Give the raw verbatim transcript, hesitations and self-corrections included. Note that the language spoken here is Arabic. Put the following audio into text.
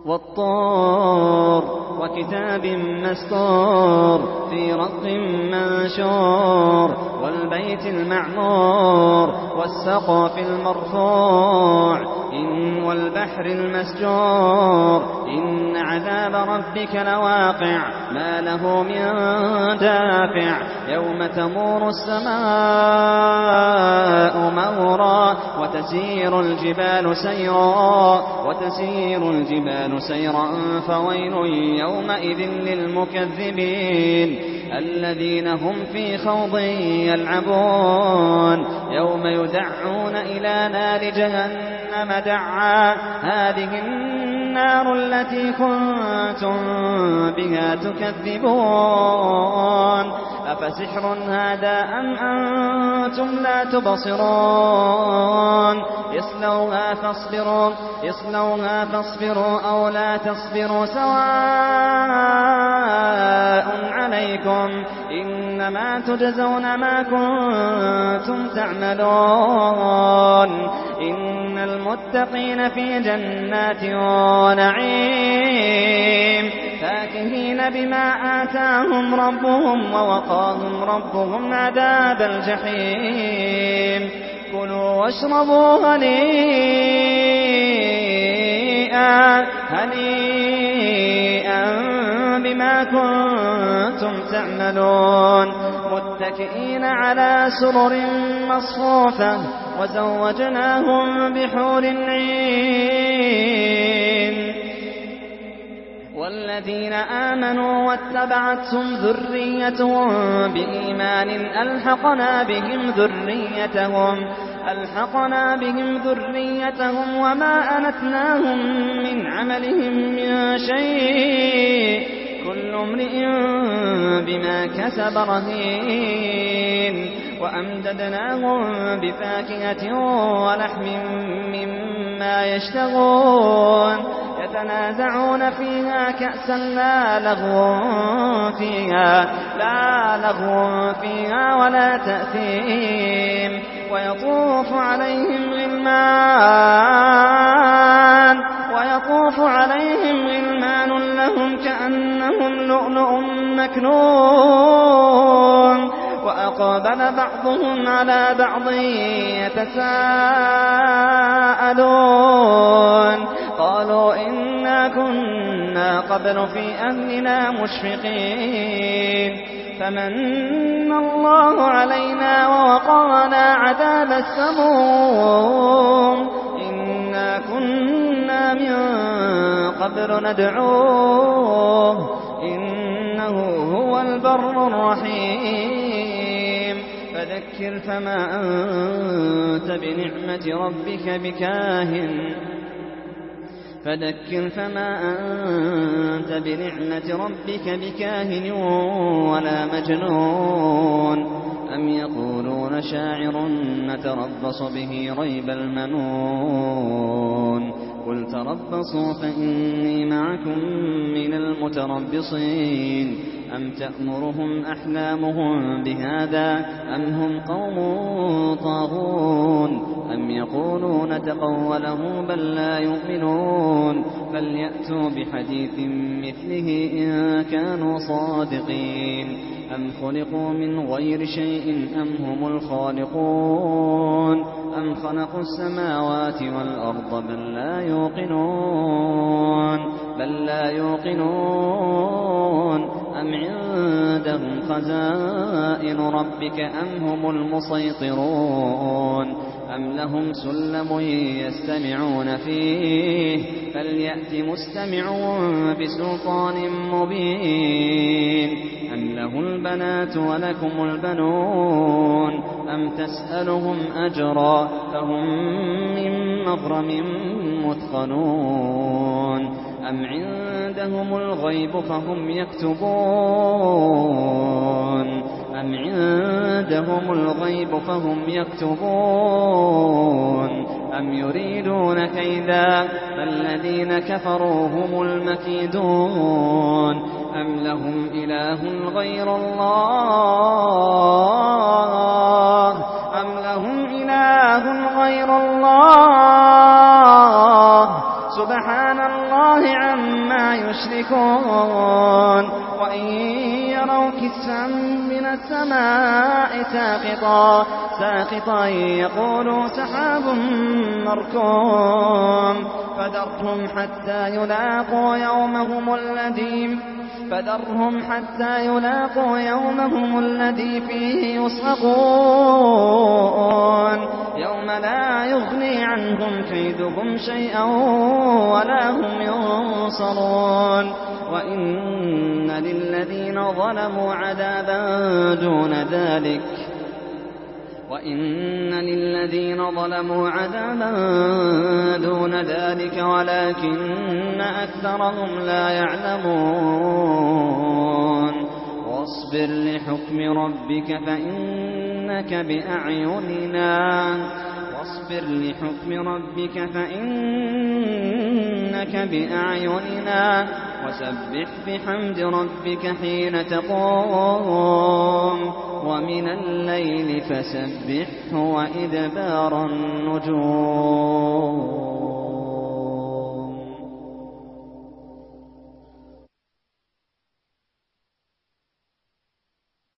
والطور وكتاب مسطور في رق منشور والبيت المعمور والسقف المرفوع إن والبحر المسجور إن عذاب ربك لواقع ما له من دافع يوم تمور السماء مورا وتسير الجبال سيرا وتسير الجبال سيرا فويل يومئذ للمكذبين الذين هم في خوض يلعبون يوم يدعون إلى نار جهنم دعا هذه النار التي كنتم بها تكذبون أفسحر هذا أم أنتم لا تبصرون اصلوها فاصبروا اصلوها فاصبروا أو لا تصبروا سواء عليكم إنما تجزون ما كنتم تعملون إن المتقين في جنات ونعيم فاكهين بما آتاهم ربهم ووقاهم ربهم عذاب الجحيم كلوا واشربوا هنيئا هنيئا بما كنتم تعملون متكئين على سرر مصفوفة وزوجناهم بحور عين والذين آمنوا واتبعتهم ذريتهم بإيمان ألحقنا بهم ذريتهم ألحقنا بهم ذريتهم وما ألتناهم من عملهم من شيء كل امرئ بما كسب رهين وأمددناهم بفاكهة ولحم مما يشتهون يتنازعون فيها كأسا لا لغو فيها لا لغو فيها ولا تأثيم ويطوف عليهم غلمان ويطوف عليهم غلمان لهم كأنهم لؤلؤ مكنون وأقبل بعضهم على بعض يتساءلون قالوا إنا كنا قبل في أهلنا مشفقين فمن الله علينا ووقانا عذاب السموم إنا كنا من قبل ندعوه إنه هو البر الرحيم فذكر فما أنت بنعمة ربك بكاهن فذكر فما أنت بنعمة ربك بكاهن ولا مجنون أم يقولون شاعر نتربص به ريب المنون قل تربصوا فإني معكم من المتربصين أم تأمرهم أحلامهم بهذا أم هم قوم طاغون أم يقولون تقوله بل لا يؤمنون فليأتوا بحديث مثله إن كانوا صادقين أم خلقوا من غير شيء أم هم الخالقون أم خلقوا السماوات والأرض بل لا يوقنون بل لا يوقنون أم عندهم خزائن ربك أم هم المسيطرون أم لهم سلم يستمعون فيه فليأت مستمعون بسلطان مبين أم له البنات ولكم البنون أم تسألهم أجرا فهم من مغرم مثقلون أم عندهم الغيب فهم يكتبون أم عندهم الغيب فهم يكتبون أم يريدون كيدا فالذين كفروا هم المكيدون أم لهم إله غير الله أم لهم إله غير الله سبحان الله عما لا يشركون وإن يروا كسفا من السماء ساقطا ساقطا يقولوا سحاب مركوم فذرهم حتى يلاقوا يومهم الذي فذرهم حتى يلاقوا يومهم الذي فيه يصعقون يوم لا يغني عنهم كيدهم شيئا ولا هم ينصرون وإن للذين ظلموا عذابا دون ذلك وإن للذين ظلموا عذابا دون ذلك ولكن أكثرهم لا يعلمون واصبر لحكم ربك فإنك بأعيننا واصبر لحكم ربك فإنك بأعيننا وسبح بحمد ربك حين تقوم ومن الليل فسبحه وإدبار النجوم